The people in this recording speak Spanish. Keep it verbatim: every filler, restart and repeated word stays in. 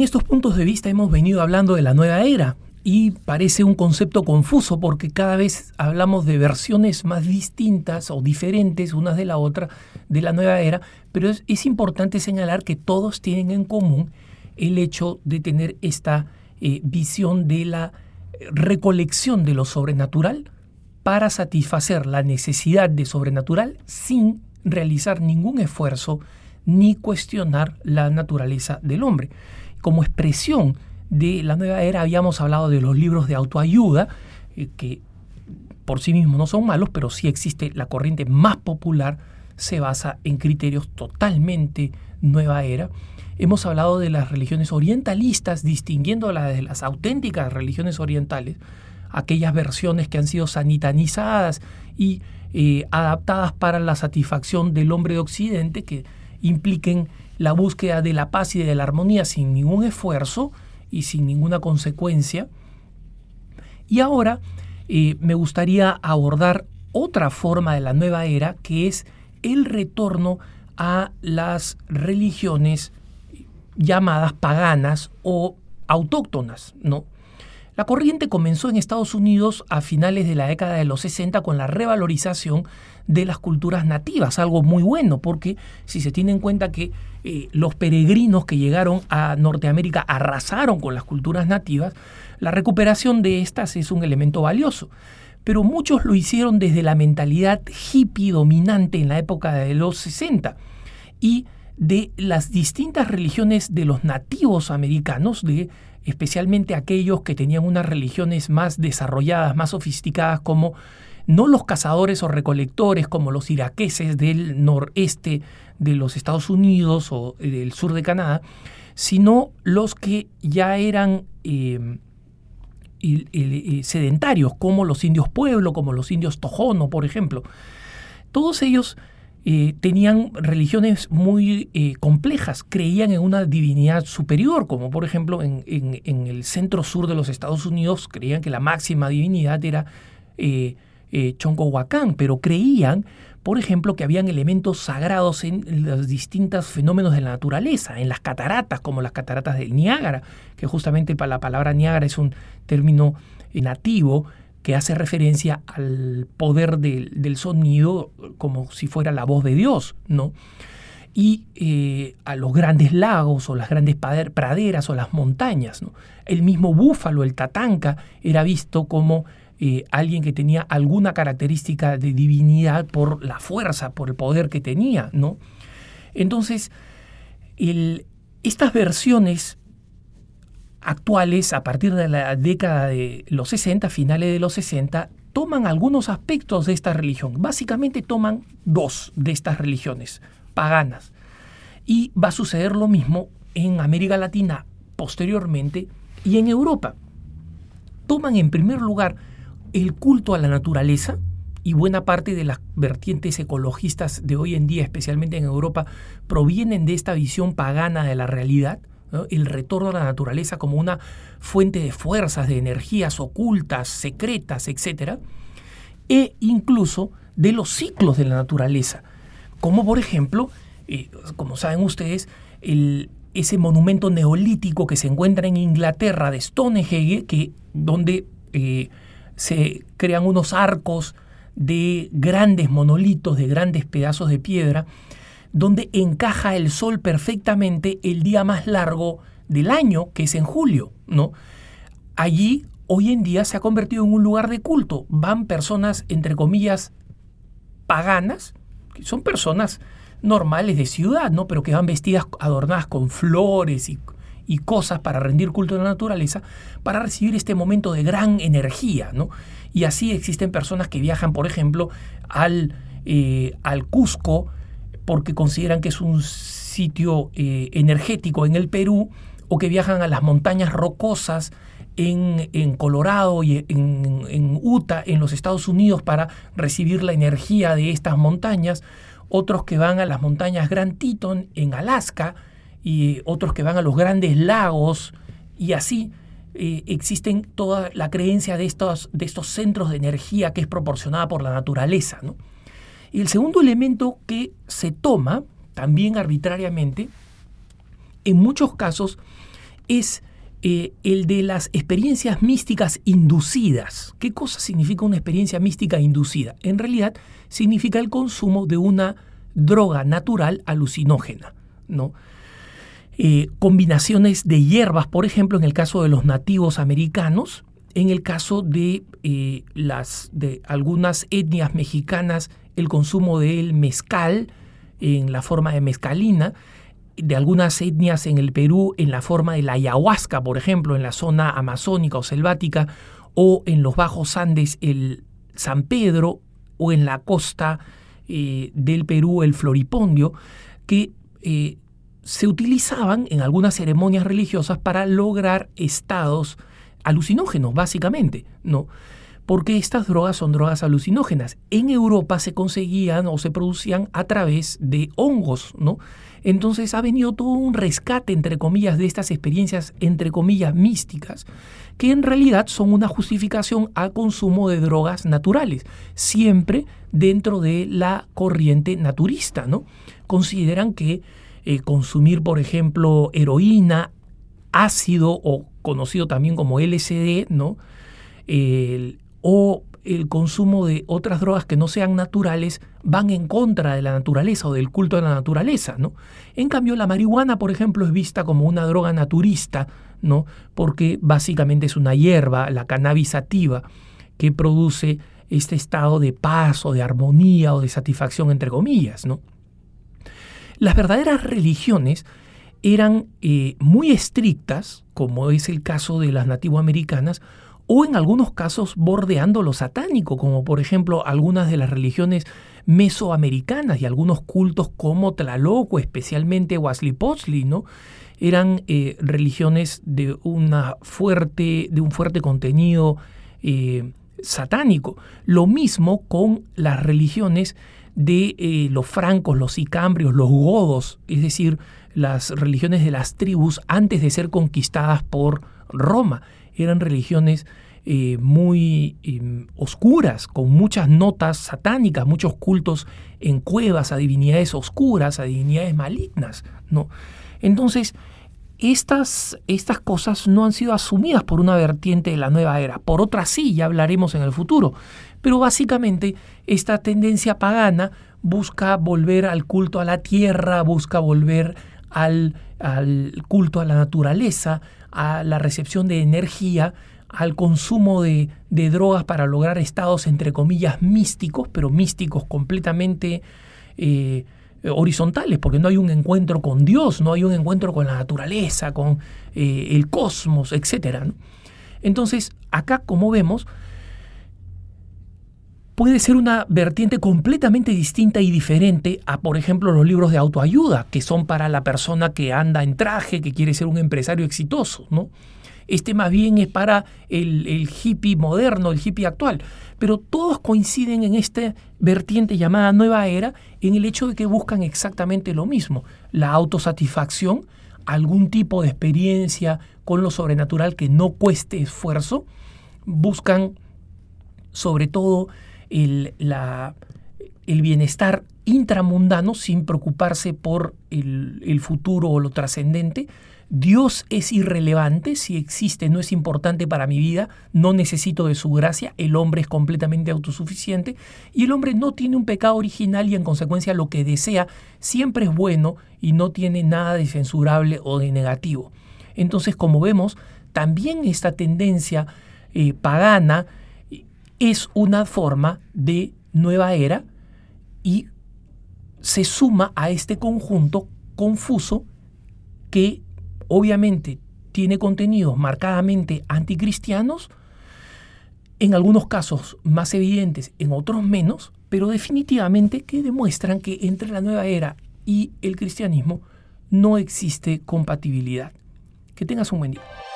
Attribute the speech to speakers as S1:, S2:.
S1: estos puntos de vista hemos venido hablando de la nueva era y parece un concepto confuso porque cada vez hablamos de versiones más distintas o diferentes unas de la otra de la nueva era, pero es, es importante señalar que todos tienen en común el hecho de tener esta eh, visión de la recolección de lo sobrenatural para satisfacer la necesidad de sobrenatural sin realizar ningún esfuerzo ni cuestionar la naturaleza del hombre. Como expresión de la nueva era habíamos hablado de los libros de autoayuda, eh, que por sí mismos no son malos, pero sí existe la corriente más popular, se basa en criterios totalmente nueva era. Hemos hablado de las religiones orientalistas, distinguiéndolas de las auténticas religiones orientales, aquellas versiones que han sido sanitanizadas y eh, adaptadas para la satisfacción del hombre de Occidente, que impliquen la búsqueda de la paz y de la armonía sin ningún esfuerzo y sin ninguna consecuencia. Y ahora eh, me gustaría abordar otra forma de la nueva era, que es el retorno a las religiones llamadas paganas o autóctonas, ¿no? La corriente comenzó en Estados Unidos a finales de la década de los sesenta con la revalorización de las culturas nativas, algo muy bueno, porque si se tiene en cuenta que eh, los peregrinos que llegaron a Norteamérica arrasaron con las culturas nativas, la recuperación de estas es un elemento valioso. Pero muchos lo hicieron desde la mentalidad hippie dominante en la época de los sesenta y de las distintas religiones de los nativos americanos, de especialmente aquellos que tenían unas religiones más desarrolladas, más sofisticadas, como no los cazadores o recolectores como los iraqueses del noreste de los Estados Unidos o del sur de Canadá, sino los que ya eran eh, el, el, el, sedentarios, como los indios pueblo, como los indios tojono, por ejemplo. Todos ellos Eh, tenían religiones muy eh, complejas, creían en una divinidad superior, como por ejemplo en, en, en el centro sur de los Estados Unidos creían que la máxima divinidad era eh, eh, Choncohuacán, pero creían, por ejemplo, que habían elementos sagrados en los distintos fenómenos de la naturaleza, en las cataratas, como las cataratas del Niágara, que justamente para la palabra Niágara es un término eh, nativo, que hace referencia al poder del, del sonido como si fuera la voz de Dios, ¿no? Y eh, a los grandes lagos o las grandes praderas o las montañas, ¿no? El mismo búfalo, el tatanca, era visto como eh, alguien que tenía alguna característica de divinidad por la fuerza, por el poder que tenía, ¿no? Entonces, el, estas versiones actuales, a partir de la década de los sesenta, finales de los sesenta, toman algunos aspectos de esta religión. Básicamente toman dos de estas religiones paganas. Y va a suceder lo mismo en América Latina posteriormente y en Europa. Toman en primer lugar el culto a la naturaleza, y buena parte de las vertientes ecologistas de hoy en día, especialmente en Europa, provienen de esta visión pagana de la realidad, ¿no? El retorno a la naturaleza como una fuente de fuerzas, de energías ocultas, secretas, etcétera, e incluso de los ciclos de la naturaleza, como por ejemplo, eh, como saben ustedes, el, ese monumento neolítico que se encuentra en Inglaterra de Stonehenge, que, donde eh, se crean unos arcos de grandes monolitos, de grandes pedazos de piedra, donde encaja el sol perfectamente el día más largo del año, que es en julio, ¿no? Allí, hoy en día, se ha convertido en un lugar de culto. Van personas, entre comillas, paganas, que son personas normales de ciudad, ¿no? Pero que van vestidas, adornadas con flores y, y cosas para rendir culto a la naturaleza, para recibir este momento de gran energía, ¿no? Y así existen personas que viajan, por ejemplo, al, eh, al Cusco, porque consideran que es un sitio eh, energético en el Perú, o que viajan a las montañas rocosas en, en Colorado y en, en Utah, en los Estados Unidos, para recibir la energía de estas montañas, otros que van a las montañas Grand Teton en Alaska, y otros que van a los grandes lagos, y así eh, existen toda la creencia de estos, de estos centros de energía que es proporcionada por la naturaleza, ¿no? Y el segundo elemento que se toma, también arbitrariamente, en muchos casos, es eh, el de las experiencias místicas inducidas. ¿Qué cosa significa una experiencia mística inducida? En realidad significa el consumo de una droga natural alucinógena, ¿no? Eh, combinaciones de hierbas, por ejemplo, en el caso de los nativos americanos, en el caso de, eh, las, de algunas etnias mexicanas, el consumo del mezcal en la forma de mezcalina, de algunas etnias en el Perú en la forma de la ayahuasca, por ejemplo, en la zona amazónica o selvática, o en los bajos Andes el San Pedro, o en la costa eh, del Perú el floripondio, que eh, se utilizaban en algunas ceremonias religiosas para lograr estados alucinógenos, básicamente, ¿no? Porque estas drogas son drogas alucinógenas. En Europa se conseguían o se producían a través de hongos, ¿no? Entonces ha venido todo un rescate, entre comillas, de estas experiencias, entre comillas, místicas, que en realidad son una justificación al consumo de drogas naturales, siempre dentro de la corriente naturista, ¿no? Consideran que eh, consumir, por ejemplo, heroína, ácido o conocido también como L S D, ¿no? El, o el consumo de otras drogas que no sean naturales van en contra de la naturaleza o del culto a la naturaleza, ¿no? En cambio, la marihuana, por ejemplo, es vista como una droga naturista, ¿no? Porque básicamente es una hierba, la cannabis sativa, que produce este estado de paz o de armonía o de satisfacción, entre comillas, ¿no? Las verdaderas religiones eran eh, muy estrictas, como es el caso de las nativoamericanas, o en algunos casos bordeando lo satánico, como por ejemplo algunas de las religiones mesoamericanas y algunos cultos como Tlaloc o especialmente Huitzilopochtli, ¿no? Eran eh, religiones de, una fuerte, de un fuerte contenido eh, satánico. Lo mismo con las religiones de eh, los francos, los sicambrios, los godos, es decir, las religiones de las tribus antes de ser conquistadas por Roma. Eran religiones eh, muy eh, oscuras, con muchas notas satánicas, muchos cultos en cuevas a divinidades oscuras, a divinidades malignas, ¿no? Entonces, estas, estas cosas no han sido asumidas por una vertiente de la nueva era. Por otra sí, ya hablaremos en el futuro. Pero básicamente esta tendencia pagana busca volver al culto a la tierra, busca volver al, al culto a la naturaleza, a la recepción de energía, al consumo de, de drogas para lograr estados, entre comillas, místicos, pero místicos completamente eh, horizontales, porque no hay un encuentro con Dios, no hay un encuentro con la naturaleza, con eh, el cosmos, etcétera, ¿no? Entonces, acá, como vemos, puede ser una vertiente completamente distinta y diferente a, por ejemplo, los libros de autoayuda, que son para la persona que anda en traje, que quiere ser un empresario exitoso, ¿no? Este más bien es para el, el hippie moderno, el hippie actual. Pero todos coinciden en esta vertiente llamada nueva era, en el hecho de que buscan exactamente lo mismo: la autosatisfacción, algún tipo de experiencia con lo sobrenatural que no cueste esfuerzo. Buscan, sobre todo, El, la, el bienestar intramundano sin preocuparse por el, el futuro o lo trascendente. Dios es irrelevante, si existe no es importante para mi vida, no necesito de su gracia, el hombre es completamente autosuficiente y el hombre no tiene un pecado original y en consecuencia lo que desea siempre es bueno y no tiene nada de censurable o de negativo. Entonces, como vemos, también esta tendencia eh, pagana es una forma de nueva era y se suma a este conjunto confuso que obviamente tiene contenidos marcadamente anticristianos, en algunos casos más evidentes, en otros menos, pero definitivamente que demuestran que entre la nueva era y el cristianismo no existe compatibilidad. Que tengas un buen día.